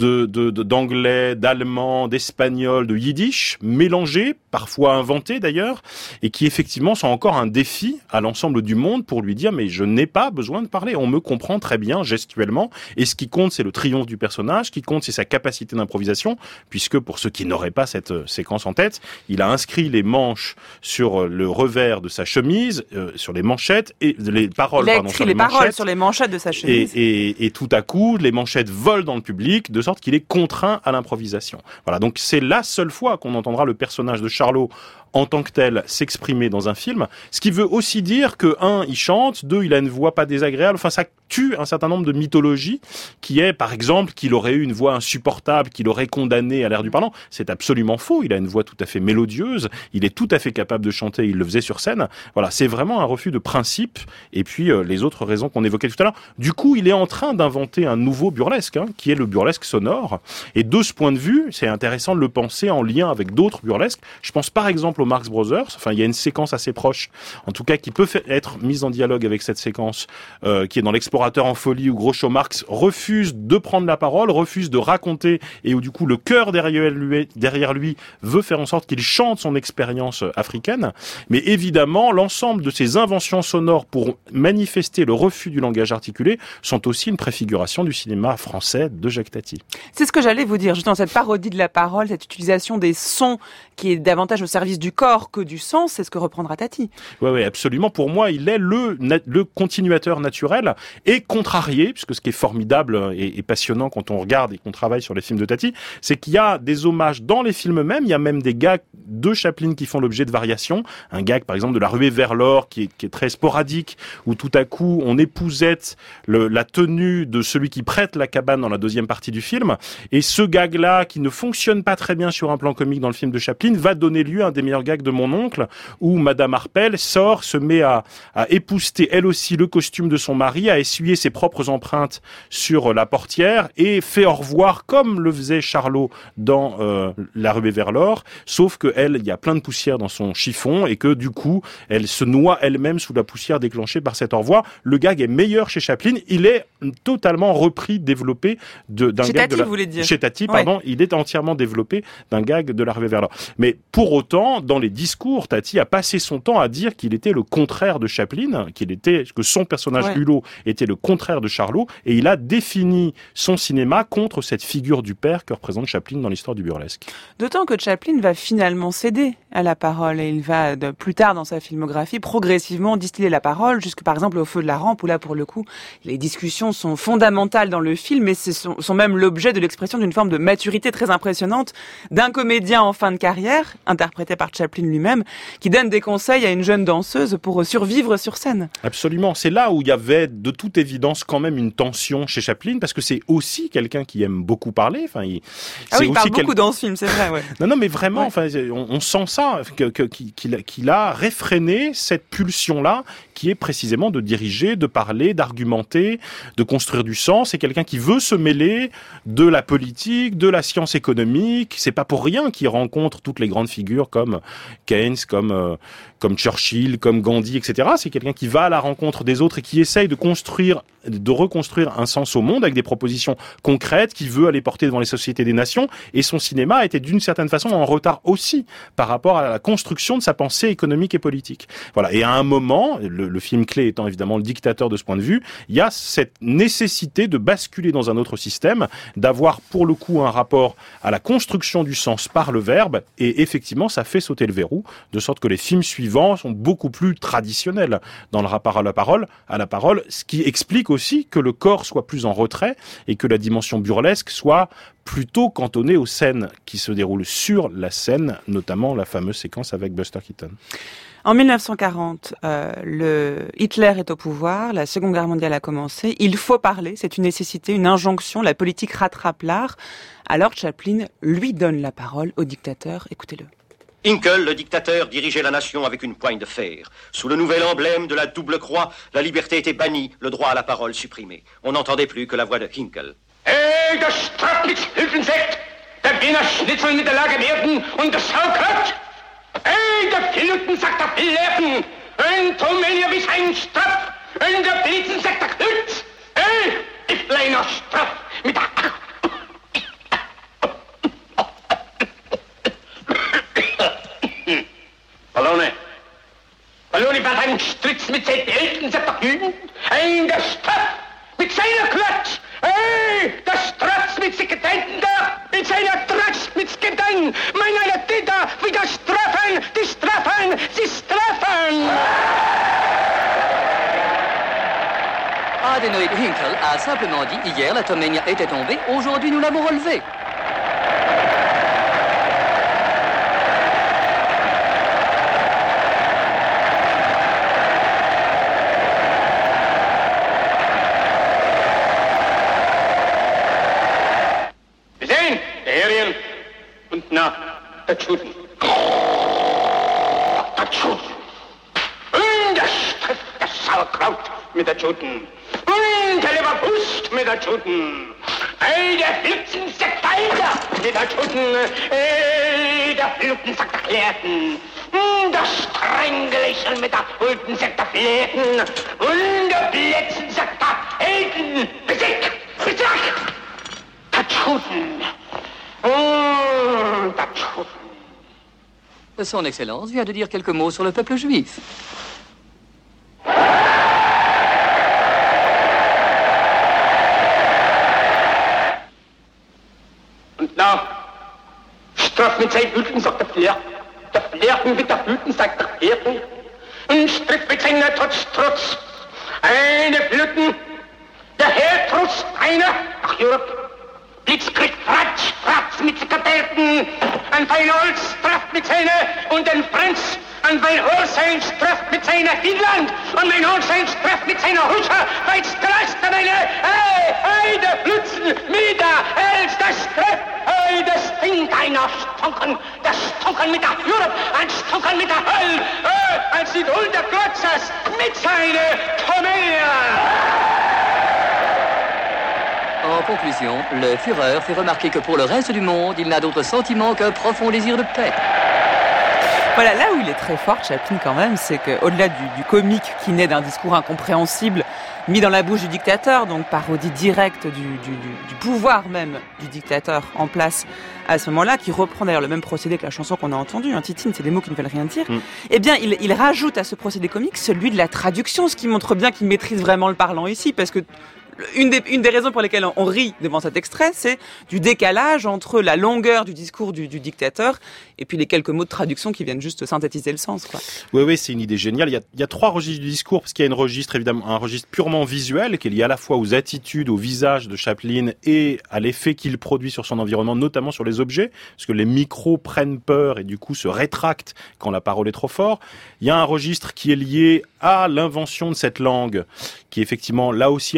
d'anglais, d'allemand, d'espagnol, de yiddish, mélangés, parfois inventés d'ailleurs, et qui effectivement sont encore un défi à l'ensemble du monde pour lui dire mais je n'ai pas besoin de parler, on me comprend très bien gestuellement, et ce qui compte c'est le triomphe du personnage, ce qui compte c'est sa capacité d'improvisation, puisque pour ceux qui n'auraient pas cette séquence en tête, il a inscrit les manches sur le revers de sa chemise, sur les manchettes, et les paroles, il a écrit les paroles sur les manchettes de sa chemise. Et tout à coup, les manchettes volent dans le public, de sorte qu'il est contraint à l'improvisation. Voilà, donc c'est la seule fois qu'on entendra le personnage de Charlot en tant que tel s'exprimer dans un film, ce qui veut aussi dire que, il chante, il a une voix pas désagréable, enfin ça tue un certain nombre de mythologies, qui est, par exemple, qu'il aurait eu une voix insupportable, qu'il aurait condamné à l'air du parlant. C'est absolument faux, il a une voix tout à fait mélodieuse, il est tout à fait capable de chanter, il le faisait sur scène. Voilà, c'est vraiment un refus de principe, et puis les autres raisons qu'on évoquait tout à l'heure. Du coup, il est en train d'inventer un nouveau burlesque, qui est le burlesque sonore, et de ce point de vue, c'est intéressant de le penser en lien avec d'autres burlesques. Je pense par exemple aux Marx Brothers, enfin il y a une séquence assez proche, en tout cas qui peut être mise en dialogue avec cette séquence, qui est dans l'Explorateur en folie, où Groucho Marx refuse de prendre la parole, refuse de raconter, et où du coup le chœur derrière lui veut faire en sorte qu'il chante son expérience africaine. Mais évidemment, l'ensemble de ces inventions sonores pour manifester le refus du langage articulé sont aussi une préfiguration du cinéma français de Jacques Tati. C'est ce que j'allais vous dire, justement, cette parodie de la parole, cette utilisation des sons qui est davantage au service du corps que du sens, c'est ce que reprendra Tati. Oui, absolument. Pour moi, il est le continuateur naturel et contrarié, puisque ce qui est formidable et passionnant quand on regarde et qu'on travaille sur les films de Tati, c'est qu'il y a des hommages dans les films même, il y a même des gags de Chaplin qui font l'objet de variations. Un gag, par exemple, de La Ruée vers l'or, qui est très sporadique, où tout à coup, on épousette la tenue de celui qui prête la cabane dans la deuxième partie du film. Et ce gag-là, qui ne fonctionne pas très bien sur un plan comique dans le film de Chaplin, va donner lieu à un des meilleurs gags de Mon oncle, où Madame Harpel se met à épousseter elle aussi le costume de son mari, à essuyer ses propres empreintes sur la portière et fait au revoir comme le faisait Charlot dans La Ruée vers l'or, sauf que elle, il y a plein de poussière dans son chiffon et que du coup, elle se noie elle-même sous la poussière déclenchée par cet au revoir. Le gag est meilleur chez Chaplin, il est totalement repris, développé d'un chez gag Tati, vous voulez dire. Chez Tati, pardon, il est entièrement développé d'un gag de La Ruée vers l'or. Mais pour autant, dans les discours, Tati a passé son temps à dire qu'il était le contraire de Chaplin, que son personnage Hulot était le contraire de Charlot, et il a défini son cinéma contre cette figure du père que représente Chaplin dans l'histoire du burlesque. D'autant que Chaplin va finalement céder à la parole, et il va, plus tard dans sa filmographie, progressivement distiller la parole, jusque par exemple au Feu de la Rampe, où là, pour le coup, les discussions sont fondamentales dans le film, et sont même l'objet de l'expression d'une forme de maturité très impressionnante d'un comédien en fin de carrière, interprété par Chaplin lui-même, qui donne des conseils à une jeune danseuse pour survivre sur scène. Absolument. C'est là où il y avait de toute évidence quand même une tension chez Chaplin, parce que c'est aussi quelqu'un qui aime beaucoup parler. Enfin, il parle beaucoup dans ce film, c'est vrai. Ouais. Non, mais vraiment, enfin, on sent ça, qu'il a réfréné cette pulsion-là, qui est précisément de diriger, de parler, d'argumenter, de construire du sens. C'est quelqu'un qui veut se mêler de la politique, de la science économique. C'est pas pour rien qu'il rencontre toutes les grandes figures comme Keynes, comme Churchill, comme Gandhi, etc. C'est quelqu'un qui va à la rencontre des autres et qui essaye de reconstruire un sens au monde avec des propositions concrètes qu'il veut aller porter devant les sociétés des nations. Et son cinéma a été d'une certaine façon en retard aussi par rapport à la construction de sa pensée économique et politique. Voilà. Et à un moment, le film clé étant évidemment Le Dictateur de ce point de vue, il y a cette nécessité de basculer dans un autre système, d'avoir pour le coup un rapport à la construction du sens par le verbe. Et effectivement, ça fait sauter le verrou, de sorte que les films suivants sont beaucoup plus traditionnels dans le rapport à la parole, ce qui explique aussi que le corps soit plus en retrait et que la dimension burlesque soit plutôt cantonnée aux scènes qui se déroulent sur la scène, notamment la fameuse séquence avec Buster Keaton. En 1940, Hitler est au pouvoir, la Seconde Guerre mondiale a commencé, il faut parler, c'est une nécessité, une injonction, la politique rattrape l'art. Alors Chaplin lui donne la parole au dictateur, écoutez-le. Hinkel, le dictateur, dirigeait la nation avec une poigne de fer. Sous le nouvel emblème de la double croix, la liberté était bannie, le droit à la parole supprimé. On n'entendait plus que la voix de Hinkel. Hey, der Strafnitzhilfensekt, der Wiener Schnitzel mit der Lagerwerden und der Sauerkraut. Hey, der Filtensack der Filleppen, ein Tomelia bis ein Straff, ein der Blitzensack der Klütz. Hey, die kleiner Straff mit der... Ballone war ein Stritz mit seinen Eltern, sagt der Jugend. Ein der Straff mit seiner Klatsch. Hey, der Stratz mit Sekretenten da, mit seiner Tratsch, mit Skedan. Mein einer Täter, wie der Straffen, die Straffen, sie straffen. Adenoid Hinkel a simplement dit hier la Tomenia était tombée, aujourd'hui nous l'avons relevée. Tschuten. Und das Sauerkraut mit der Tschuten. Und der Leberwurst mit der Tschuten. Ey, der Flitzensack mit der Tschuten. Ey, der Flitzensack der Klärten. Das Strängelächeln mit der Flitzensack der Flärten. Und der Blitzensack der Helden. Besieg! Der Tschuten. Und der Tschuten. Son Excellence vient de dire quelques mots sur le peuple juif. Und na, Straff mit seinen Blüten, sagt der Flirten mit der Blüten, sagt der Flirten. Und Striff mit seiner Trotz. Eine Blüten, der Herr Trotz, einer, ach Europe. Blitzkrieg, Fratz mit Kadetten, ein Feinholz trifft mit seiner und ein Franz, ein Feinholz trifft mit seiner Finnland und mein Holz trifft mit seiner Huscher, weil's Gras meine, hey, der Blitzen, mit der Hels, das trifft, hey, das Ding einer Stonken mit der Europe, ein Stonken mit der Höll, als die Huld der Glotzers mit seiner Tomelia. En conclusion, le Führer fait remarquer que pour le reste du monde, il n'a d'autre sentiment qu'un profond désir de paix. Voilà, là où il est très fort, Chaplin, quand même, c'est qu'au-delà du comique qui naît d'un discours incompréhensible mis dans la bouche du dictateur, donc parodie directe du pouvoir même du dictateur en place à ce moment-là, qui reprend d'ailleurs le même procédé que la chanson qu'on a entendue, Titine, c'est des mots qui ne veulent rien dire, eh bien, il rajoute à ce procédé comique celui de la traduction, ce qui montre bien qu'il maîtrise vraiment le parlant ici, parce que une des raisons pour lesquelles on rit devant cet extrait, c'est du décalage entre la longueur du discours du dictateur et puis les quelques mots de traduction qui viennent juste synthétiser le sens, quoi. Oui, c'est une idée géniale. Il y a trois registres du discours, parce qu'il y a un registre purement visuel, qui est lié à la fois aux attitudes, au visage de Chaplin et à l'effet qu'il produit sur son environnement, notamment sur les objets, parce que les micros prennent peur et du coup se rétractent quand la parole est trop forte. Il y a un registre qui est lié à l'invention de cette langue, qui est effectivement là aussi un mélange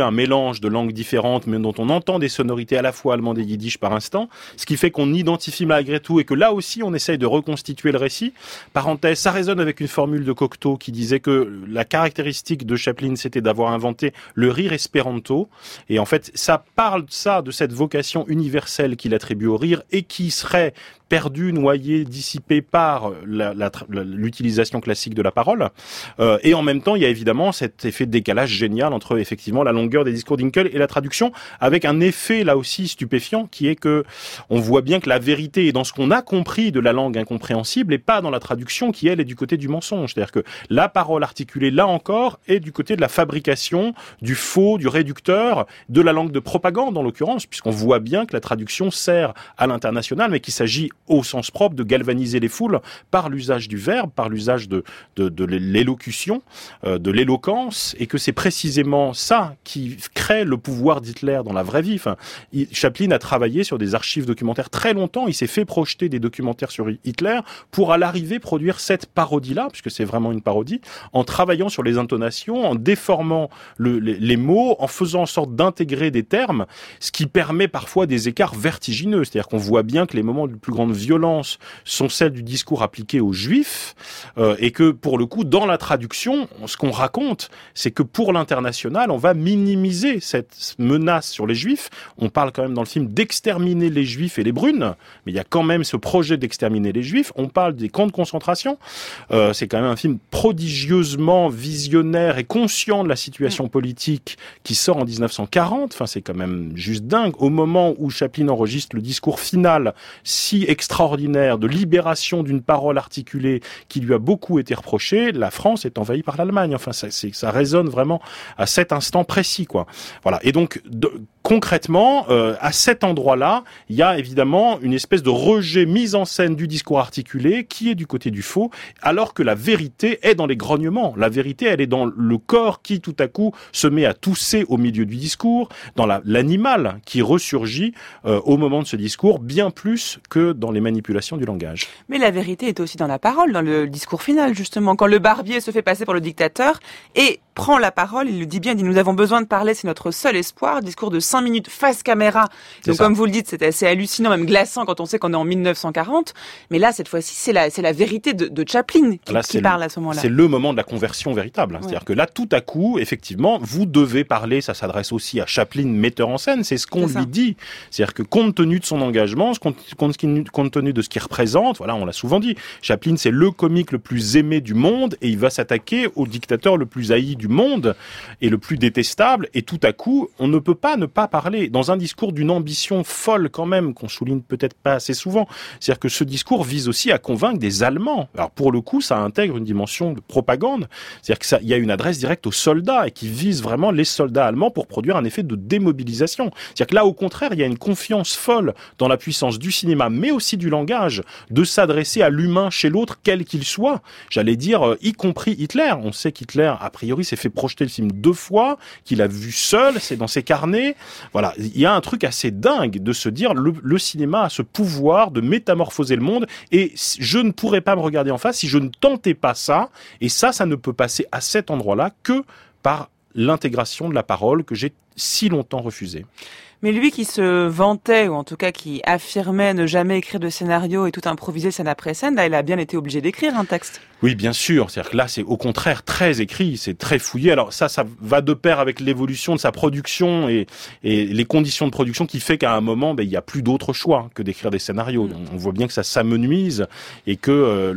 mélange de langues différentes, mais dont on entend des sonorités à la fois allemandes et yiddish par instant, ce qui fait qu'on identifie malgré tout et que là aussi on essaye de reconstituer le récit. Parenthèse, ça résonne avec une formule de Cocteau qui disait que la caractéristique de Chaplin, c'était d'avoir inventé le rire espéranto, et en fait ça parle de cette vocation universelle qu'il attribue au rire et qui serait perdu, noyé, dissipé par l'utilisation classique de la parole. Et en même temps, il y a évidemment cet effet de décalage génial entre effectivement la longueur des discours d'Hinkel et la traduction, avec un effet là aussi stupéfiant qui est que on voit bien que la vérité est dans ce qu'on a compris de la langue incompréhensible et pas dans la traduction qui, elle, est du côté du mensonge. C'est-à-dire que la parole articulée, là encore, est du côté de la fabrication, du faux, du réducteur, de la langue de propagande en l'occurrence, puisqu'on voit bien que la traduction sert à l'international, mais qu'il s'agit au sens propre de galvaniser les foules par l'usage du verbe, par l'usage de l'élocution, de l'éloquence, et que c'est précisément ça qui crée le pouvoir d'Hitler dans la vraie vie. Enfin, Chaplin a travaillé sur des archives documentaires très longtemps, il s'est fait projeter des documentaires sur Hitler pour à l'arrivée produire cette parodie-là, puisque c'est vraiment une parodie, en travaillant sur les intonations, en déformant les mots, en faisant en sorte d'intégrer des termes, ce qui permet parfois des écarts vertigineux. C'est-à-dire qu'on voit bien que les moments de plus grande violence sont celles du discours appliqué aux Juifs, et que pour le coup, dans la traduction, ce qu'on raconte, c'est que pour l'international, on va minimiser cette menace sur les Juifs. On parle quand même dans le film d'exterminer les Juifs et les Brunes, mais il y a quand même ce projet d'exterminer les Juifs. On parle des camps de concentration. C'est quand même un film prodigieusement visionnaire et conscient de la situation politique qui sort en 1940. Enfin, c'est quand même juste dingue. Au moment où Chaplin enregistre le discours final si extraordinaire de libération d'une parole articulée qui lui a beaucoup été reprochée, la France est envahie par l'Allemagne. Enfin, ça résonne vraiment à cet instant précis, quoi. Voilà. Et donc, concrètement, à cet endroit-là, il y a évidemment une espèce de rejet, mise en scène du discours articulé qui est du côté du faux, alors que la vérité est dans les grognements. La vérité, elle est dans le corps qui, tout à coup, se met à tousser au milieu du discours, dans l'animal qui ressurgit au moment de ce discours, bien plus que dans les manipulations du langage. Mais la vérité est aussi dans la parole, dans le discours final, justement. Quand le barbier se fait passer pour le dictateur et prend la parole, il le dit bien, il dit « Nous avons besoin de parler, c'est notre seul espoir ». Discours de 5 minutes face caméra. Donc, comme vous le dites, c'est assez hallucinant, même glaçant quand on sait qu'on est en 1940. Mais là, cette fois-ci, c'est la vérité de Chaplin qui parle à ce moment-là. C'est le moment de la conversion véritable. Ouais. C'est-à-dire que là, tout à coup, effectivement, vous devez parler, ça s'adresse aussi à Chaplin, metteur en scène, c'est ce qu'on lui dit. C'est-à-dire que compte tenu de son engagement, compte tenu de ce qu'il représente, voilà, on l'a souvent dit, Chaplin, c'est le comique le plus aimé du monde et il va s'attaquer au dictateur le plus haï du monde et le plus détestable. Et tout à coup, on ne peut pas ne pas parler dans un discours d'une ambition folle quand même, qu'on souligne peut-être pas assez souvent. C'est-à-dire que ce discours vise aussi à convaincre des Allemands. Alors pour le coup, ça intègre une dimension de propagande. C'est-à-dire qu'il y a une adresse directe aux soldats et qui vise vraiment les soldats allemands pour produire un effet de démobilisation. C'est-à-dire que là, au contraire, il y a une confiance folle dans la puissance du cinéma, mais aussi du langage, de s'adresser à l'humain chez l'autre, quel qu'il soit. J'allais dire, y compris Hitler. On sait qu'Hitler, a priori, s'est fait projeter le film 2 fois, qu'il a vu seul, c'est dans ses carnets. Voilà, il y a un truc assez dingue de se dire, le cinéma a ce pouvoir de métamorphoser le monde, et je ne pourrais pas me regarder en face si je ne tentais pas ça, et ça ne peut passer à cet endroit-là que par l'intégration de la parole que j'ai si longtemps refusée. Mais lui qui se vantait, ou en tout cas qui affirmait ne jamais écrire de scénario et tout improviser scène après scène, là il a bien été obligé d'écrire un texte. Oui, bien sûr. C'est-à-dire que là, c'est au contraire très écrit, c'est très fouillé. Alors ça va de pair avec l'évolution de sa production et les conditions de production qui fait qu'à un moment, il y a plus d'autre choix que d'écrire des scénarios. On voit bien que ça s'amenuise et que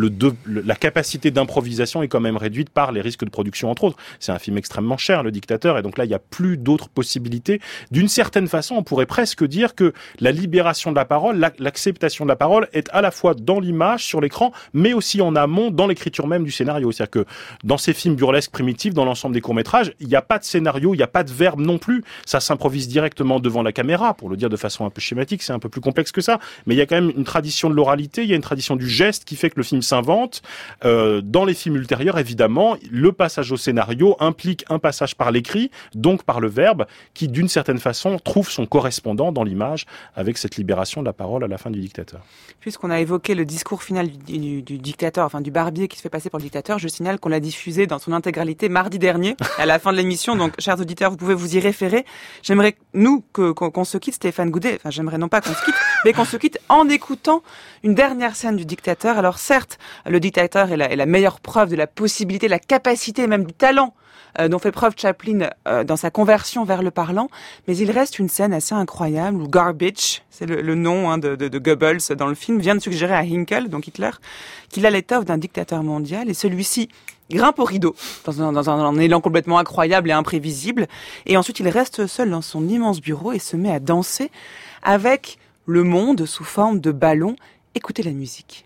la capacité d'improvisation est quand même réduite par les risques de production, entre autres. C'est un film extrêmement cher, Le Dictateur, et donc là, il y a plus d'autres possibilités. D'une certaine façon, on pourrait presque dire que la libération de la parole, l'acceptation de la parole est à la fois dans l'image, sur l'écran, mais aussi en amont, dans l'écriture même du scénario. C'est-à-dire que dans ces films burlesques primitifs, dans l'ensemble des courts-métrages, il n'y a pas de scénario, il n'y a pas de verbe non plus. Ça s'improvise directement devant la caméra, pour le dire de façon un peu schématique, c'est un peu plus complexe que ça. Mais il y a quand même une tradition de l'oralité, il y a une tradition du geste qui fait que le film s'invente. Dans les films ultérieurs, évidemment, le passage au scénario implique un passage par l'écrit, donc par le verbe qui, d'une certaine façon, trouve son correspondant dans l'image avec cette libération de la parole à la fin du dictateur. Puisqu'on a évoqué le discours final du dictateur, enfin du barbier qui se fait passer pour le dictateur, je signale qu'on l'a diffusé dans son intégralité mardi dernier, à la fin de l'émission. Donc, chers auditeurs, vous pouvez vous y référer. J'aimerais, qu'on se quitte, Stéphane Goudet. Enfin, j'aimerais non pas qu'on se quitte, mais qu'on se quitte en écoutant une dernière scène du dictateur. Alors, certes, le dictateur est la meilleure preuve de la possibilité, la capacité, même du talent dont fait preuve Chaplin dans sa conversion vers le parlant, mais il reste une scène assez incroyable où Garbage, c'est le nom de Goebbels dans le film, vient de suggérer à Hinkel, donc Hitler, qu'il a l'étoffe d'un dictateur mondial, et celui-ci grimpe au rideau dans un élan complètement incroyable et imprévisible, et ensuite il reste seul dans son immense bureau et se met à danser avec le monde sous forme de ballon. Écoutez la musique.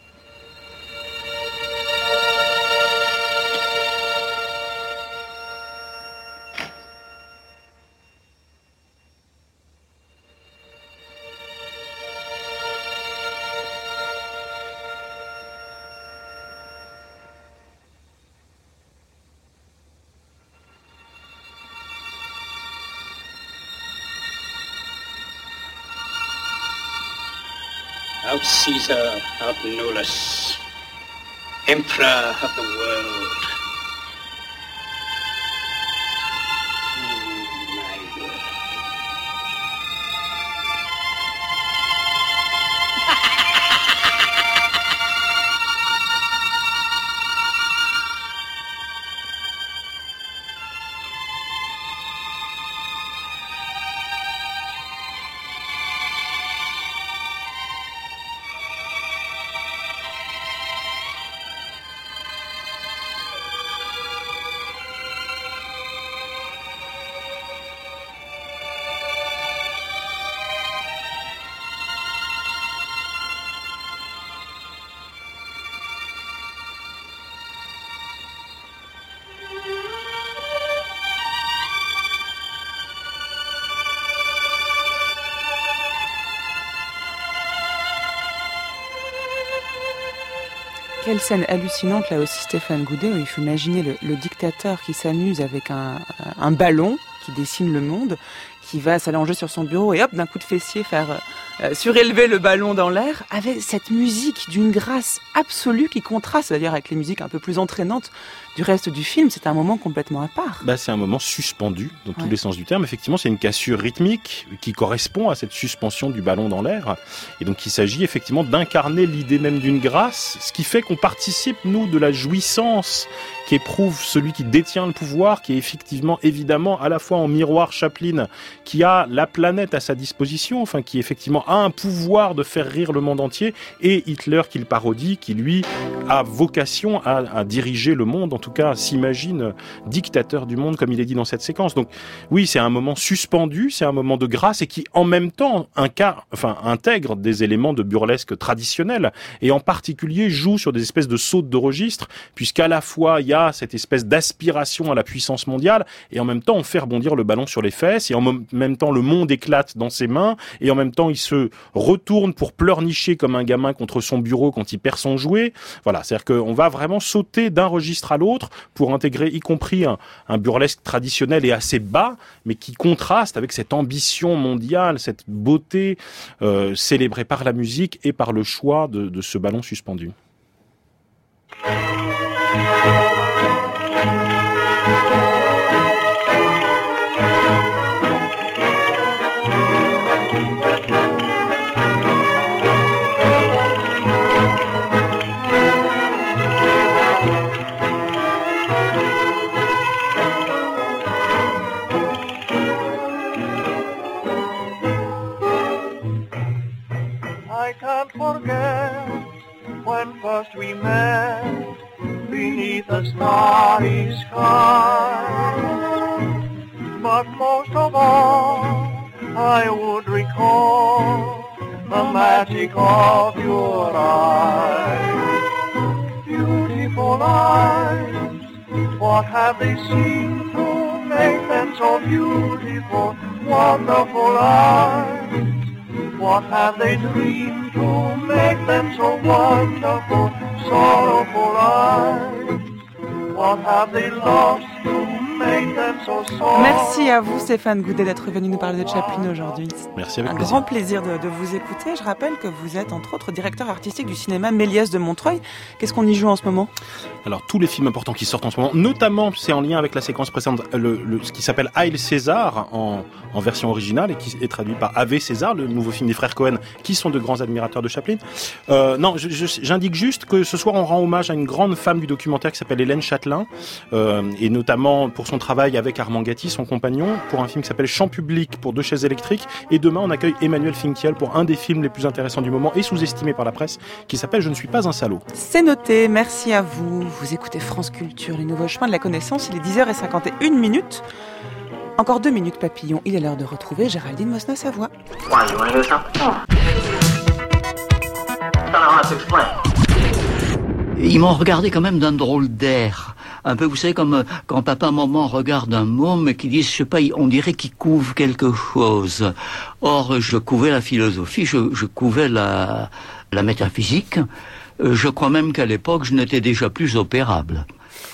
Out Caesar, out Nolus, Emperor of the world. My word. Quelle scène hallucinante, là aussi, Stéphane Goudet, où il faut imaginer le dictateur qui s'amuse avec un ballon qui dessine le monde, qui va s'allonger sur son bureau et hop, d'un coup de fessier, faire surélever le ballon dans l'air, avec cette musique d'une grâce absolue qui contraste, c'est-à-dire avec les musiques un peu plus entraînantes du reste du film. C'est un moment complètement à part. C'est un moment suspendu, dans tous les sens du terme. Effectivement, c'est une cassure rythmique qui correspond à cette suspension du ballon dans l'air. Et donc, il s'agit effectivement d'incarner l'idée même d'une grâce, ce qui fait qu'on participe, nous, de la jouissance qu'éprouve celui qui détient le pouvoir, qui est effectivement, évidemment, à la fois en miroir Chaplin, qui a la planète à sa disposition, enfin, qui effectivement a un pouvoir de faire rire le monde entier, et Hitler qu'il parodie, qui lui a vocation à diriger le monde, en tout cas s'imagine dictateur du monde, comme il est dit dans cette séquence. Donc oui, c'est un moment suspendu, c'est un moment de grâce, et qui en même temps intègre des éléments de burlesque traditionnels, et en particulier joue sur des espèces de sautes de registre, puisqu'à la fois il y a cette espèce d'aspiration à la puissance mondiale, et en même temps on fait rebondir le ballon sur les fesses, et en même temps le monde éclate dans ses mains, et en même temps il se retourne pour pleurnicher comme un gamin contre son bureau quand il perd son jouet. Voilà, c'est-à-dire qu'on va vraiment sauter d'un registre à l'autre pour intégrer y compris un burlesque traditionnel et assez bas, mais qui contraste avec cette ambition mondiale, cette beauté célébrée par la musique et par le choix de ce ballon suspendu. I can't forget when first we met beneath a starry sky. But most of all, I would recall the magic of your eyes. Beautiful eyes, what have they seen to make them so beautiful? Wonderful eyes, what have they dreamed to make them so wonderful? Sorrowful eyes, what have they lost to make them and so soft. Merci à vous Stéphane Goudet d'être venu nous parler de Chaplin aujourd'hui. Merci, avec un plaisir. grand plaisir de vous écouter. Je rappelle que vous êtes entre autres directeur artistique du cinéma Méliès de Montreuil. Qu'est-ce qu'on y joue en ce moment ? Alors tous les films importants qui sortent en ce moment, notamment c'est en lien avec la séquence précédente, ce qui s'appelle Hail César en version originale et qui est traduit par Ave César, le nouveau film des frères Cohen, qui sont de grands admirateurs de Chaplin. Non, j'indique juste que ce soir on rend hommage à une grande femme du documentaire qui s'appelle Hélène Châtelain, et notamment pour son travail avec Armand Gatti, son compagnon, pour un film qui s'appelle Chant public pour 2 chaises électriques. Et demain on accueille Emmanuel Finkiel pour un des films les plus intéressants du moment et sous-estimé par la presse, qui s'appelle Je ne suis pas un salaud. C'est noté, merci à vous. Vous écoutez France Culture, les nouveaux chemins de la connaissance. Il est 10h51. Encore 2 minutes papillon. Il est l'heure de retrouver Géraldine Mosna-Savoie. Ils m'ont regardé quand même d'un drôle d'air. Un peu, vous savez, comme quand papa, maman regardent un môme et qui disent, je sais pas, on dirait qu'il couvre quelque chose. Or, je couvais la philosophie, je couvais la métaphysique. Je crois même qu'à l'époque, je n'étais déjà plus opérable.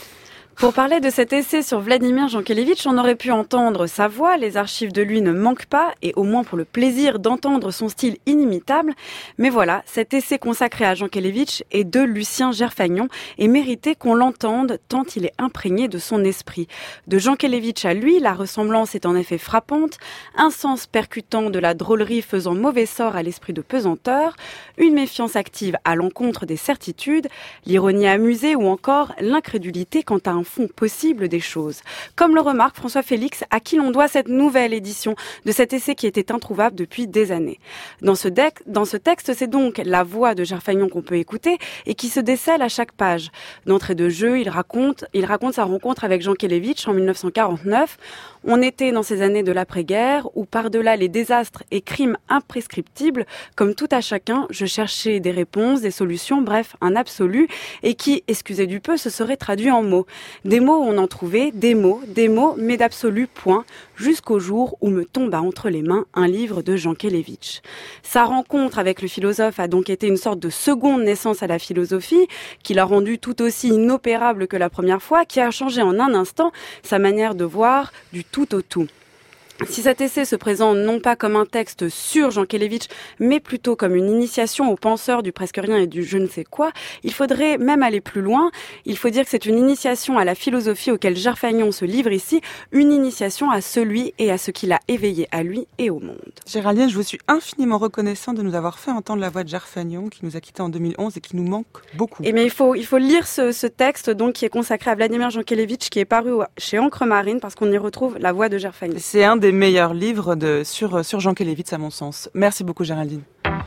Pour parler de cet essai sur Vladimir Jankélévitch, on aurait pu entendre sa voix, les archives de lui ne manquent pas, et au moins pour le plaisir d'entendre son style inimitable. Mais voilà, cet essai consacré à Jankélévitch est de Lucien Gerfagnon et méritait qu'on l'entende tant il est imprégné de son esprit. De Jankélévitch à lui, la ressemblance est en effet frappante, un sens percutant de la drôlerie faisant mauvais sort à l'esprit de pesanteur, une méfiance active à l'encontre des certitudes, l'ironie amusée ou encore l'incrédulité quant à un fond possible des choses. Comme le remarque François Félix, à qui l'on doit cette nouvelle édition de cet essai qui était introuvable depuis des années. Dans ce texte, c'est donc la voix de Gerfagnon qu'on peut écouter et qui se décèle à chaque page. D'entrée de jeu, il raconte sa rencontre avec Jankélévitch en 1949. On était dans ces années de l'après-guerre où, par-delà les désastres et crimes imprescriptibles, comme tout à chacun, je cherchais des réponses, des solutions, bref, un absolu, et qui, excusez du peu, se serait traduit en mots. Des mots où on en trouvait, des mots, mais d'absolu point, jusqu'au jour où me tomba entre les mains un livre de Jankélévitch. Sa rencontre avec le philosophe a donc été une sorte de seconde naissance à la philosophie, qui l'a rendue tout aussi inopérable que la première fois, qui a changé en un instant sa manière de voir du tout au tout. Si cet essai se présente non pas comme un texte sur Jankélévitch, mais plutôt comme une initiation aux penseurs du presque rien et du je ne sais quoi, il faudrait même aller plus loin. Il faut dire que c'est une initiation à la philosophie auquel Gerfagnon se livre ici, une initiation à celui et à ce qu'il a éveillé à lui et au monde. Géraldine, je vous suis infiniment reconnaissant de nous avoir fait entendre la voix de Gerfagnon, qui nous a quittés en 2011 et qui nous manque beaucoup. Et mais il faut lire ce texte donc qui est consacré à Vladimir Jankélévitch, qui est paru chez Encre Marine, parce qu'on y retrouve la voix de Gerfagnon. C'est un des meilleurs livres sur Jankélévitch à mon sens. Merci beaucoup Géraldine.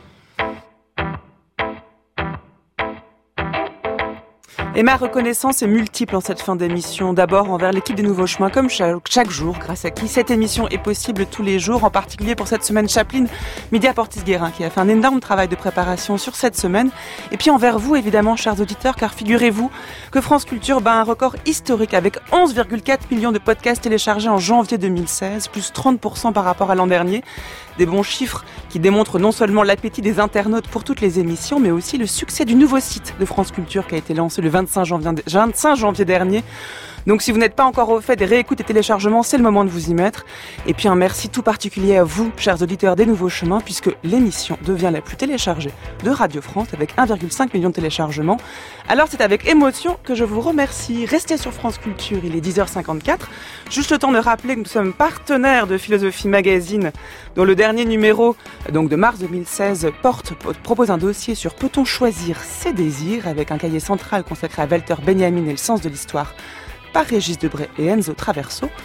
Et ma reconnaissance est multiple en cette fin d'émission. D'abord envers l'équipe des Nouveaux Chemins, comme chaque jour, grâce à qui cette émission est possible tous les jours, en particulier pour cette semaine Chaplin, Média Portis-Guérin, qui a fait un énorme travail de préparation sur cette semaine. Et puis envers vous, évidemment, chers auditeurs, car figurez-vous que France Culture bat un record historique avec 11,4 millions de podcasts téléchargés en janvier 2016, plus 30% par rapport à l'an dernier. Des bons chiffres qui démontrent non seulement l'appétit des internautes pour toutes les émissions, mais aussi le succès du nouveau site de France Culture qui a été lancé le 25 janvier dernier. Donc si vous n'êtes pas encore au fait des réécoutes et téléchargements, c'est le moment de vous y mettre. Et puis un merci tout particulier à vous, chers auditeurs des Nouveaux Chemins, puisque l'émission devient la plus téléchargée de Radio France avec 1,5 million de téléchargements. Alors c'est avec émotion que je vous remercie. Restez sur France Culture, il est 10h54. Juste le temps de rappeler que nous sommes partenaires de Philosophie Magazine, dont le dernier numéro, donc de mars 2016, propose un dossier sur peut-on choisir ses désirs, avec un cahier central consacré à Walter Benjamin et le sens de l'histoire, par Régis Debray et Enzo Traverso.